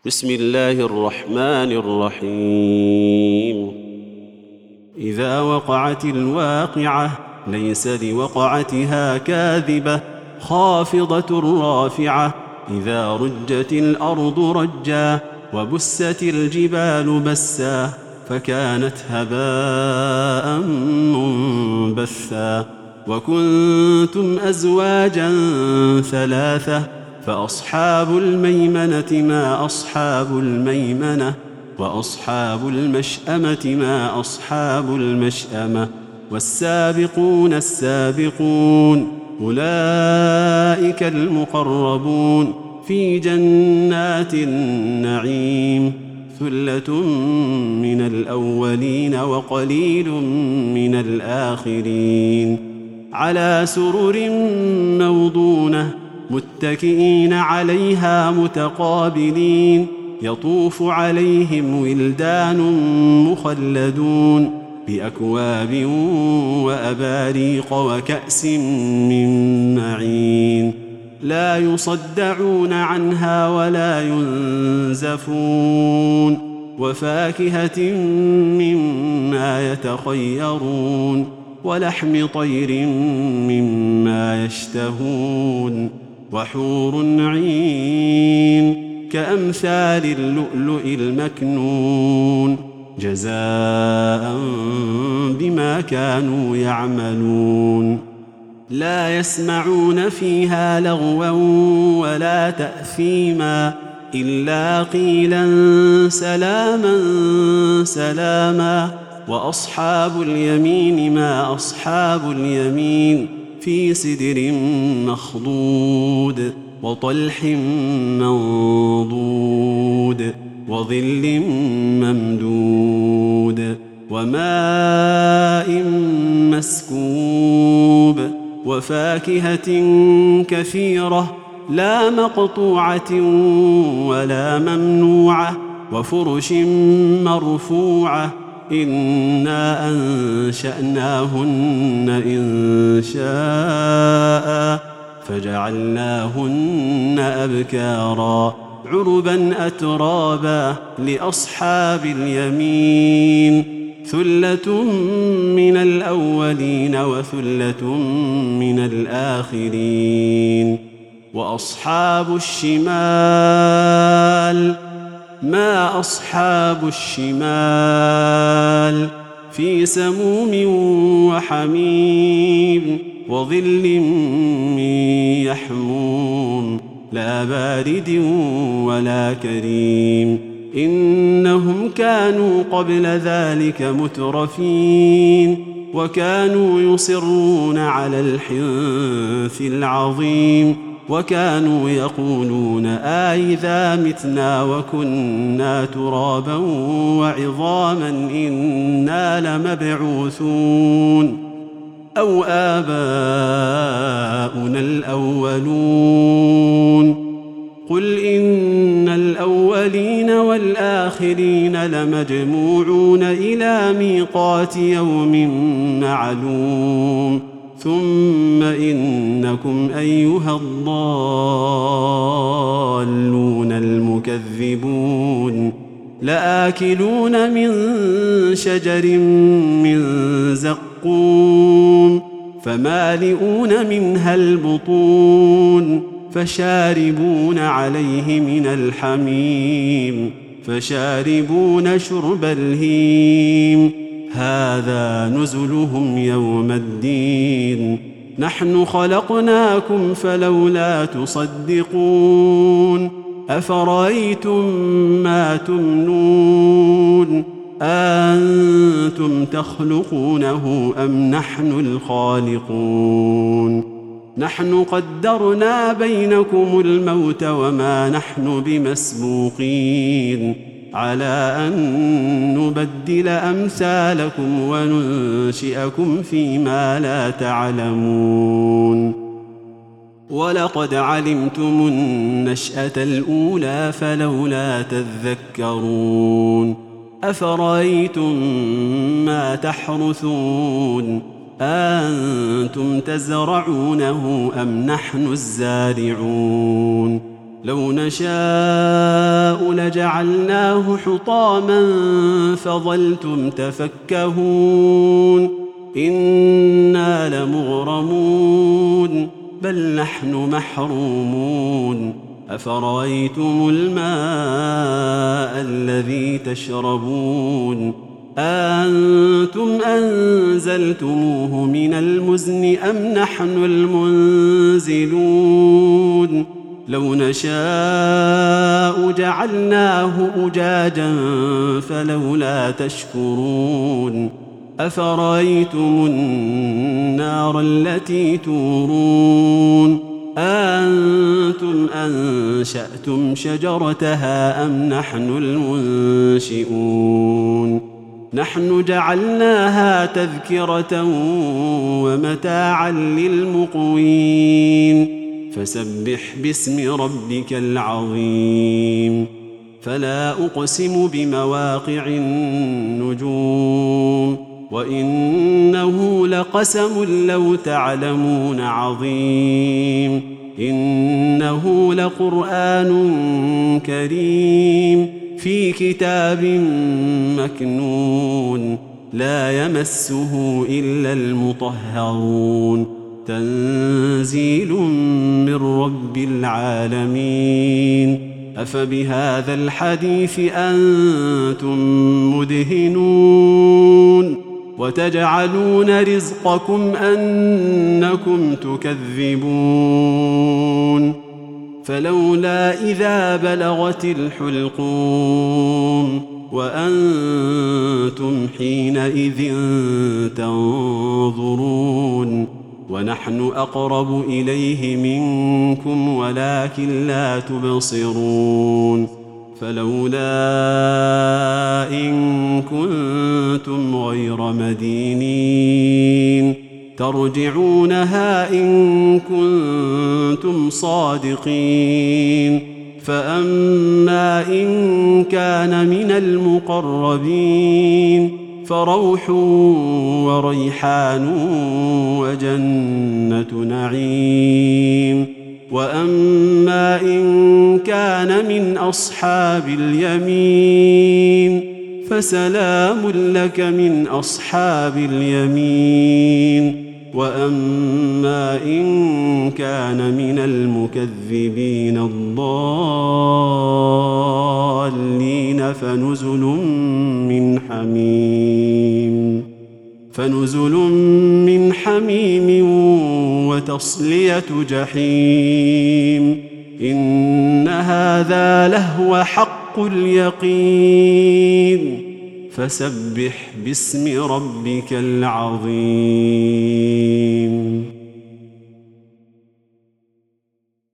بسم الله الرحمن الرحيم. إذا وقعت الواقعة ليس لوقعتها كاذبة خافضة رافعة. إذا رجت الأرض رجا وبست الجبال بسا فكانت هباء منبثا. وكنتم أزواجا ثلاثة فأصحاب الميمنة ما أصحاب الميمنة وأصحاب المشأمة ما أصحاب المشأمة. والسابقون السابقون أولئك المقربون في جنات النعيم. ثلة من الأولين وقليل من الآخرين. على سرر موضونة متكئين عليها متقابلين. يطوف عليهم ولدان مخلدون بأكواب وأباريق وكأس من معين. لا يصدعون عنها ولا ينزفون. وفاكهة مما يتخيرون ولحم طير مما يشتهون. وحور عين كأمثال اللؤلؤ المكنون جزاء بما كانوا يعملون. لا يسمعون فيها لغوا ولا تأثيما إلا قيلا سلاما سلاما. وأصحاب اليمين ما أصحاب اليمين في سدر مخضود وطلح منضود وظل ممدود وماء مسكوب. وفاكهة كثيرة لا مقطوعة ولا ممنوعة. وفرش مرفوعة إنا أنشأناهن إنشاء فجعلناهن أبكارا عربا أترابا لأصحاب اليمين. ثلة من الأولين وثلة من الآخرين. وأصحاب الشمال ما أصحاب الشمال في سموم وحميم وظل من يحموم لا بارد ولا كريم. إنهم كانوا قبل ذلك مترفين وكانوا يصرون على الحنث العظيم. وكانوا يقولون أإذا متنا وكنا ترابا وعظاما إنا لمبعوثون أو آباؤنا الأولون. قل إن الأولين والآخرين لمجموعون إلى ميقات يوم معلوم. ثم إنكم أيها الضالون المكذبون لآكلون من شجر من زقوم فمالئون منها البطون فشاربون عليه من الحميم فشاربون شرب الهيم. هذا نزلهم يوم الدين. نحن خلقناكم فلولا تصدقون. أفرأيتم ما تمنون أنتم تخلقونه أم نحن الخالقون. نحن قدرنا بينكم الموت وما نحن بمسبوقين على أن نبدل أمثالكم وننشئكم فيما لا تعلمون. ولقد علمتم النشأة الأولى فلولا تذكرون. أفرأيتم ما تحرثون أأنتم تزرعونه أم نحن الزارعون. لو نشاء فجعلناه حطاما فظلتم تفكهون إنا لمغرمون بل نحن محرومون أفرأيتم الماء الذي تشربون أأنتم أنزلتموه من المزن أم نحن المنزلون لو نشاء جعلناه أجاجا فلولا تشكرون أفرأيتم النار التي تورون أأنتم أنشأتم شجرتها أم نحن المنشئون نحن جعلناها تذكرة ومتاعا للمقوين فسبح باسم ربك العظيم فلا أقسم بمواقع النجوم وإنه لقسم لو تعلمون عظيم إنه لقرآن كريم في كتاب مكنون لا يمسه إلا المطهرون تنزيل من رب العالمين أفبهذا الحديث أنتم مدهنون وتجعلون رزقكم أنكم تكذبون فلولا إذا بلغت الحلقوم وأنتم حينئذ تنظرون ونحن أقرب إليه منكم ولكن لا تبصرون فلولا إن كنتم غير مدينين ترجعونها إن كنتم صادقين فأما إن كان من المقربين فروح وريحان وجنة نعيم وأما إن كان من أصحاب اليمين فسلام لك من أصحاب اليمين وأما إن كان من المكذبين الضالين فنزل من حميم وتصلية جحيم إن هذا لهو حق اليقين فسبح باسم ربك العظيم